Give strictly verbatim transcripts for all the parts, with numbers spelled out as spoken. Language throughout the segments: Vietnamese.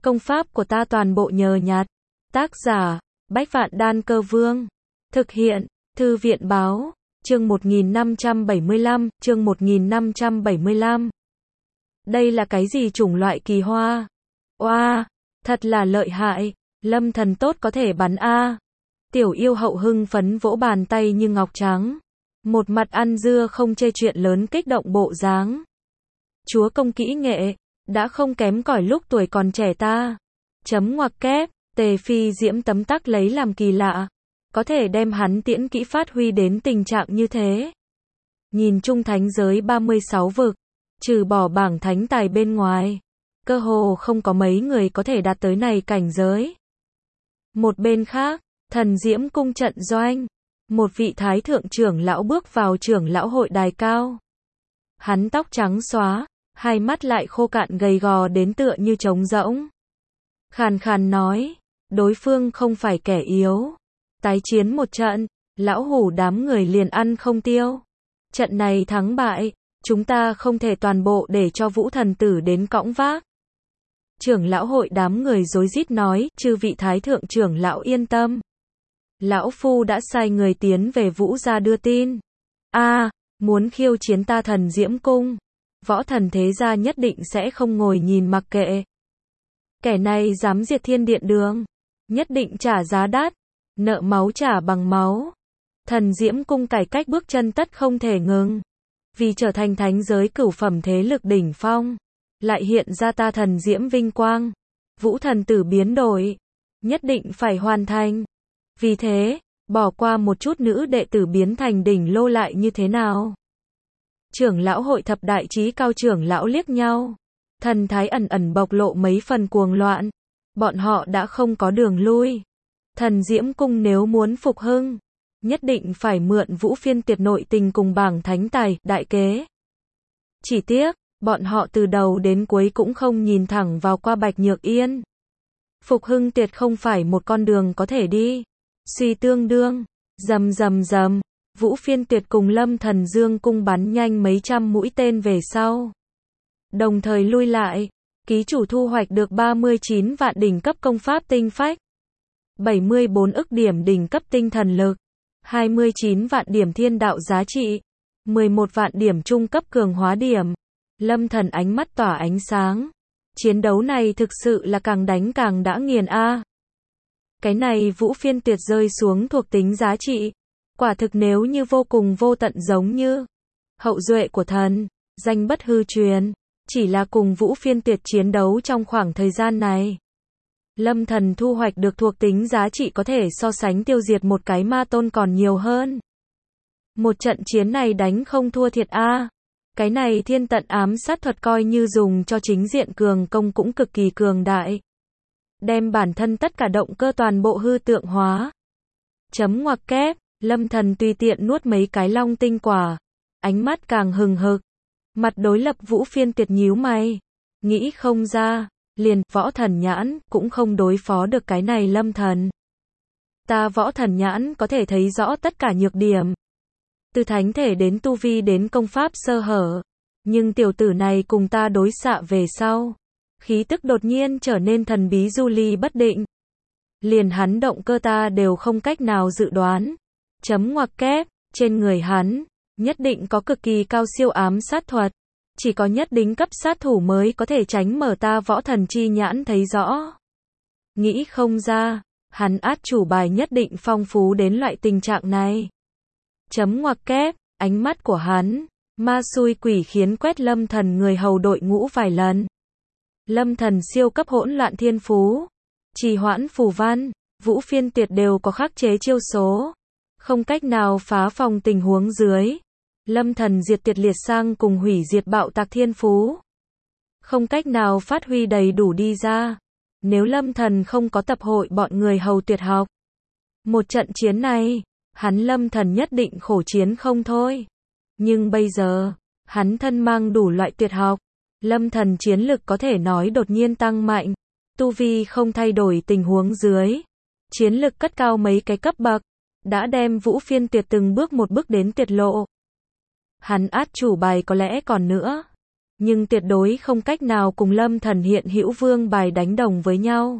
Công pháp của ta toàn bộ nhờ nhặt. Tác giả, Bách Vạn Đan Cơ Vương. Thực hiện, Thư viện Báo. Chương một nghìn năm trăm bảy mươi lăm, chương một nghìn năm trăm bảy mươi lăm. Đây là cái gì chủng loại kỳ hoa? Oa, wow, thật là lợi hại, Lâm thần tốt có thể bắn a. Tiểu yêu hậu hưng phấn vỗ bàn tay như ngọc trắng. Một mặt ăn dưa không chê chuyện lớn kích động bộ dáng. Chúa công kỹ nghệ, đã không kém cỏi lúc tuổi còn trẻ ta. Chấm ngoặc kép, Tề Phi Diễm tấm tắc lấy làm kỳ lạ. Có thể đem hắn tiễn kỹ phát huy đến tình trạng như thế. Nhìn chung thánh giới ba mươi sáu vực, trừ bỏ bảng thánh tài bên ngoài, cơ hồ không có mấy người có thể đạt tới này cảnh giới. Một bên khác, Thần Diễm cung trận doanh, một vị thái thượng trưởng lão bước vào trưởng lão hội đài cao. Hắn tóc trắng xóa, hai mắt lại khô cạn gầy gò đến tựa như trống rỗng. Khàn khàn nói, đối phương không phải kẻ yếu. Tái chiến một trận, lão hủ đám người liền ăn không tiêu. Trận này thắng bại, chúng ta không thể toàn bộ để cho Vũ thần tử đến cõng vác. Trưởng lão hội đám người rối rít nói, chư vị thái thượng trưởng lão yên tâm. Lão phu đã sai người tiến về Vũ gia đưa tin. A, à, muốn khiêu chiến ta Thần Diễm cung, võ thần thế gia nhất định sẽ không ngồi nhìn mặc kệ. Kẻ này dám diệt thiên điện đường, nhất định trả giá đắt, nợ máu trả bằng máu. Thần Diễm cung cải cách bước chân tất không thể ngừng, vì trở thành thánh giới cửu phẩm thế lực đỉnh phong, lại hiện ra ta Thần Diễm vinh quang. Vũ thần tử biến đổi, nhất định phải hoàn thành. Vì thế, bỏ qua một chút nữ đệ tử biến thành đỉnh lô lại như thế nào? Trưởng lão hội thập đại chí cao trưởng lão liếc nhau, thần thái ẩn ẩn bộc lộ mấy phần cuồng loạn. Bọn họ đã không có đường lui. Thần Diễm cung nếu muốn phục hưng, nhất định phải mượn Vũ phiên tiệt nội tình cùng bảng thánh tài, đại kế. Chỉ tiếc, bọn họ từ đầu đến cuối cũng không nhìn thẳng vào qua Bạch Nhược Yên. Phục hưng tiệt không phải một con đường có thể đi. Suy tương đương, rầm rầm rầm, Vũ phiên tuyệt cùng Lâm Thần Dương cung bắn nhanh mấy trăm mũi tên về sau. Đồng thời lui lại, ký chủ thu hoạch được ba mươi chín vạn đỉnh cấp công pháp tinh phách, bảy mươi bốn ức điểm đỉnh cấp tinh thần lực, hai mươi chín vạn điểm thiên đạo giá trị, mười một vạn điểm trung cấp cường hóa điểm. Lâm Thần ánh mắt tỏa ánh sáng. Chiến đấu này thực sự là càng đánh càng đã nghiền a. Cái này Vũ phiên tuyệt rơi xuống thuộc tính giá trị, quả thực nếu như vô cùng vô tận giống như hậu duệ của thần, danh bất hư truyền. Chỉ là cùng Vũ phiên tuyệt chiến đấu trong khoảng thời gian này, Lâm Thần thu hoạch được thuộc tính giá trị có thể so sánh tiêu diệt một cái ma tôn còn nhiều hơn. Một trận chiến này đánh không thua thiệt a. Cái này thiên tận ám sát thuật coi như dùng cho chính diện cường công cũng cực kỳ cường đại. Đem bản thân tất cả động cơ toàn bộ hư tượng hóa. Chấm ngoặc kép, Lâm Thần tùy tiện nuốt mấy cái long tinh quả, ánh mắt càng hừng hực. Mặt đối lập Vũ phiên tuyệt nhíu mày, nghĩ không ra, liền võ thần nhãn cũng không đối phó được cái này Lâm Thần. Ta võ thần nhãn có thể thấy rõ tất cả nhược điểm, từ thánh thể đến tu vi đến công pháp sơ hở, nhưng tiểu tử này cùng ta đối xạ về sau, khí tức đột nhiên trở nên thần bí du ly bất định. Liền hắn động cơ ta đều không cách nào dự đoán. Chấm ngoặc kép, trên người hắn, nhất định có cực kỳ cao siêu ám sát thuật. Chỉ có nhất đỉnh cấp sát thủ mới có thể tránh mở ta võ thần chi nhãn thấy rõ. Nghĩ không ra, hắn át chủ bài nhất định phong phú đến loại tình trạng này. Chấm ngoặc kép, ánh mắt của hắn, ma xui quỷ khiến quét Lâm Thần người hầu đội ngũ vài lần. Lâm Thần siêu cấp hỗn loạn thiên phú, trì hoãn phù văn, Vũ phiên tuyệt đều có khắc chế chiêu số, không cách nào phá phòng tình huống dưới. Lâm Thần diệt tuyệt liệt sang cùng hủy diệt bạo tạc thiên phú, không cách nào phát huy đầy đủ đi ra. Nếu Lâm Thần không có tập hội bọn người hầu tuyệt học, một trận chiến này, hắn Lâm Thần nhất định khổ chiến không thôi. Nhưng bây giờ, hắn thân mang đủ loại tuyệt học, Lâm Thần chiến lực có thể nói đột nhiên tăng mạnh. Tu vi không thay đổi tình huống dưới, chiến lực cất cao mấy cái cấp bậc, đã đem Vũ phiên tuyệt từng bước một bước đến tuyệt lộ. Hắn át chủ bài có lẽ còn nữa, nhưng tuyệt đối không cách nào cùng Lâm Thần hiện hữu vương bài đánh đồng với nhau.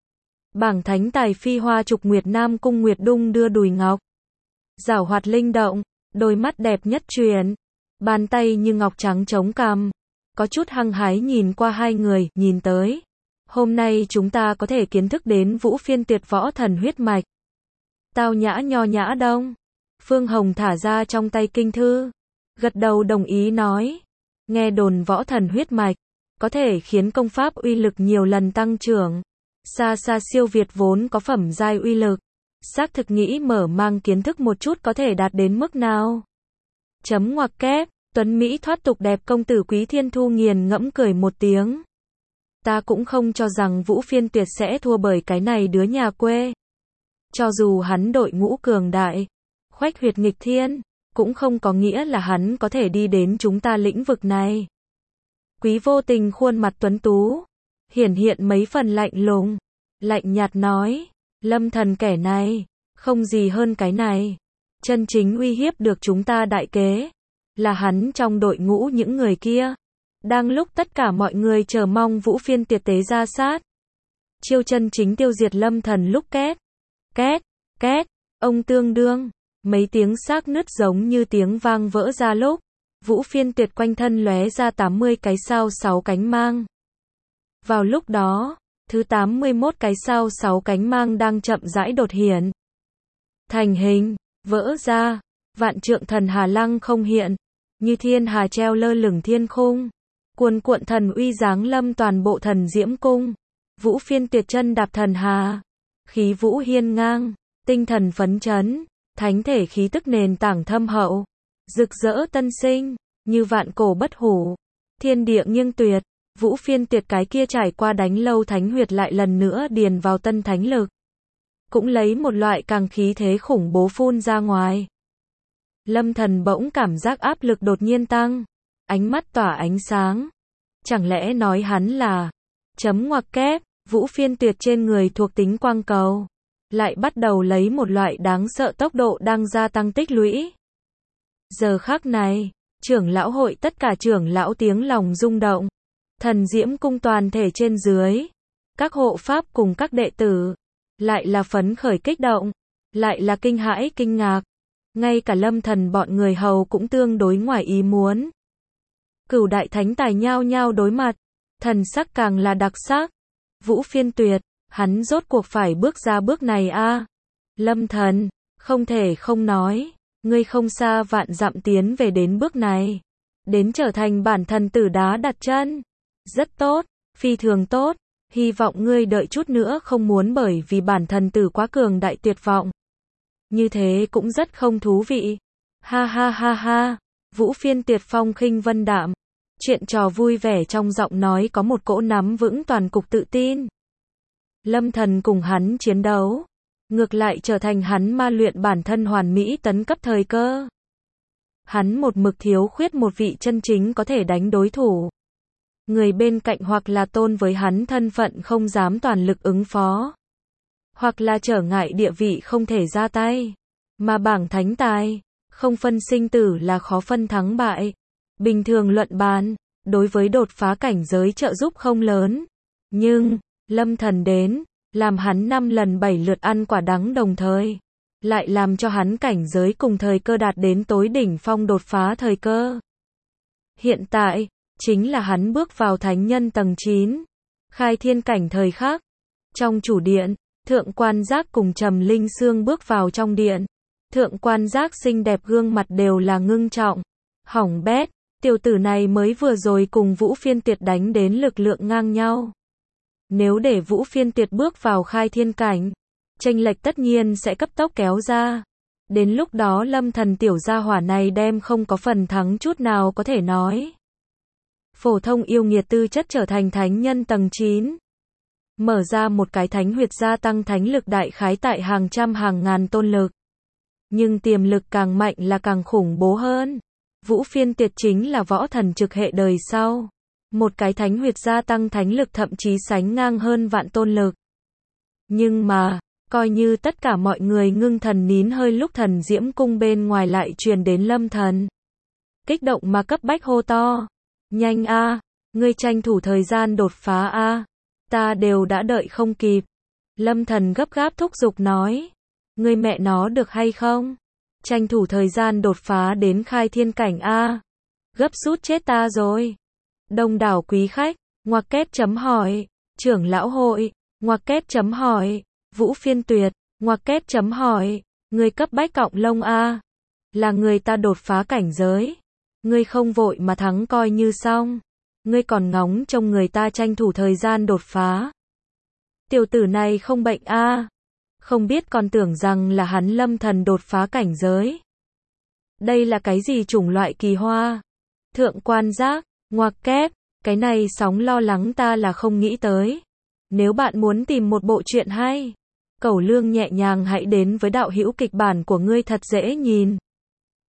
Bảng thánh tài phi hoa trục nguyệt nam cung nguyệt đung đưa đùi ngọc. Giảo hoạt linh động, đôi mắt đẹp nhất truyền. Bàn tay như ngọc trắng chống cằm. Có chút hăng hái nhìn qua hai người, nhìn tới. Hôm nay chúng ta có thể kiến thức đến vũ phiên tuyệt võ thần huyết mạch. Tao nhã nho nhã đông. Phương Hồng thả ra trong tay kinh thư. Gật đầu đồng ý nói. Nghe đồn võ thần huyết mạch. Có thể khiến công pháp uy lực nhiều lần tăng trưởng. Xa xa siêu việt vốn có phẩm giai uy lực. Xác thực nghĩ mở mang kiến thức một chút có thể đạt đến mức nào. Chấm ngoặc kép. Tuấn Mỹ thoát tục đẹp công tử Quý Thiên Thu nghiền ngẫm cười một tiếng. Ta cũng không cho rằng Vũ Phiên Tuyệt sẽ thua bởi cái này đứa nhà quê. Cho dù hắn đội ngũ cường đại, khoách huyệt nghịch thiên, cũng không có nghĩa là hắn có thể đi đến chúng ta lĩnh vực này. Quý Vô Tình khuôn mặt tuấn tú, hiển hiện mấy phần lạnh lùng, lạnh nhạt nói, Lâm Thần kẻ này, không gì hơn cái này. Chân chính uy hiếp được chúng ta đại kế, là hắn trong đội ngũ những người kia. Đang lúc tất cả mọi người chờ mong Vũ Phiên Tuyệt tế ra sát. Chiêu chân chính tiêu diệt Lâm Thần lúc két, két, két, ông tương đương, mấy tiếng xác nứt giống như tiếng vang vỡ ra lúc. Vũ Phiên Tuyệt quanh thân lóe ra tám mươi cái sao sáu cánh mang. Vào lúc đó, thứ tám mươi mốt cái sao sáu cánh mang đang chậm rãi đột hiện. Thành hình, vỡ ra, vạn trượng thần hà lăng không hiện, như thiên hà treo lơ lửng thiên khung. Cuồn cuộn thần uy giáng lâm toàn bộ thần diễm cung. Vũ Phiên Tuyệt chân đạp thần hà, khí vũ hiên ngang, tinh thần phấn chấn, thánh thể khí tức nền tảng thâm hậu, rực rỡ tân sinh, như vạn cổ bất hủ, thiên địa nghiêng tuyệt. Vũ Phiên Tuyệt cái kia trải qua đánh lâu thánh huyệt lại lần nữa điền vào tân thánh lực, cũng lấy một loại càng khí thế khủng bố phun ra ngoài. Lâm Thần bỗng cảm giác áp lực đột nhiên tăng, ánh mắt tỏa ánh sáng. Chẳng lẽ nói hắn là chấm ngoặc kép, Vũ Phiên Tuyệt trên người thuộc tính quang cầu, lại bắt đầu lấy một loại đáng sợ tốc độ đang gia tăng tích lũy. Giờ khắc này, trưởng lão hội tất cả trưởng lão tiếng lòng rung động. Thần diễm cung toàn thể trên dưới, các hộ pháp cùng các đệ tử, lại là phấn khởi kích động, lại là kinh hãi kinh ngạc. Ngay cả Lâm Thần bọn người hầu cũng tương đối ngoài ý muốn. Cửu đại thánh tài nhao nhao đối mặt, thần sắc càng là đặc sắc. Vũ Phiên Tuyệt, hắn rốt cuộc phải bước ra bước này a. À? Lâm Thần, không thể không nói, ngươi không xa vạn dặm tiến về đến bước này, đến trở thành bản thần tử đá đặt chân. Rất tốt, phi thường tốt, hy vọng ngươi đợi chút nữa không muốn bởi vì bản thần tử quá cường đại tuyệt vọng. Như thế cũng rất không thú vị. Ha ha ha ha, Vũ Phiên Tuyệt phong khinh vân đạm, chuyện trò vui vẻ trong giọng nói có một cỗ nắm vững toàn cục tự tin. Lâm Thần cùng hắn chiến đấu, ngược lại trở thành hắn ma luyện bản thân hoàn mỹ tấn cấp thời cơ. Hắn một mực thiếu khuyết một vị chân chính có thể đánh đối thủ. Người bên cạnh hoặc là tôn với hắn thân phận không dám toàn lực ứng phó, hoặc là trở ngại địa vị không thể ra tay. Mà bảng thánh tài, không phân sinh tử là khó phân thắng bại. Bình thường luận bàn, đối với đột phá cảnh giới trợ giúp không lớn. Nhưng, Lâm Thần đến, làm hắn năm lần bảy lượt ăn quả đắng đồng thời. Lại làm cho hắn cảnh giới cùng thời cơ đạt đến tối đỉnh phong đột phá thời cơ. Hiện tại, chính là hắn bước vào thánh nhân tầng chín. Khai thiên cảnh thời khắc. Trong chủ điện, Thượng Quan Giác cùng Trầm Linh Sương bước vào trong điện. Thượng Quan Giác xinh đẹp gương mặt đều là ngưng trọng. Hỏng bét, tiểu tử này mới vừa rồi cùng Vũ Phiên Tuyệt đánh đến lực lượng ngang nhau. Nếu để Vũ Phiên Tuyệt bước vào khai thiên cảnh, chênh lệch tất nhiên sẽ cấp tốc kéo ra. Đến lúc đó Lâm Thần tiểu gia hỏa này đem không có phần thắng chút nào có thể nói. Phổ thông yêu nghiệt tư chất trở thành thánh nhân tầng chín. Mở ra một cái thánh huyệt gia tăng thánh lực đại khái tại hàng trăm hàng ngàn tôn lực. Nhưng tiềm lực càng mạnh là càng khủng bố hơn. Vũ Phiên Tuyệt chính là võ thần trực hệ đời sau. Một cái thánh huyệt gia tăng thánh lực thậm chí sánh ngang hơn vạn tôn lực. Nhưng mà, coi như tất cả mọi người ngưng thần nín hơi lúc thần diễm cung bên ngoài lại truyền đến Lâm Thần. Kích động mà cấp bách hô to. Nhanh a, ngươi tranh thủ thời gian đột phá a, ta đều đã đợi không kịp. Lâm Thần gấp gáp thúc giục nói, ngươi mẹ nó được hay không? Tranh thủ thời gian đột phá đến khai thiên cảnh a, gấp rút chết ta rồi. Đông đảo quý khách, ngoặc kép chấm hỏi, trưởng lão hội, ngoặc kép chấm hỏi, Vũ Phiên Tuyệt, ngoặc kép chấm hỏi, ngươi cấp bách cọng lông a, là người ta đột phá cảnh giới, ngươi không vội mà thắng coi như xong, ngươi còn ngóng trông người ta tranh thủ thời gian đột phá. Tiểu tử này không bệnh a, không biết còn tưởng rằng là hắn Lâm Thần đột phá cảnh giới. Đây là cái gì chủng loại kỳ hoa? Thượng quan giác, ngoặc kép, cái này sóng lo lắng ta là không nghĩ tới. Nếu bạn muốn tìm một bộ truyện hay, Cẩu Lương nhẹ nhàng hãy đến với đạo hữu kịch bản của ngươi thật dễ nhìn.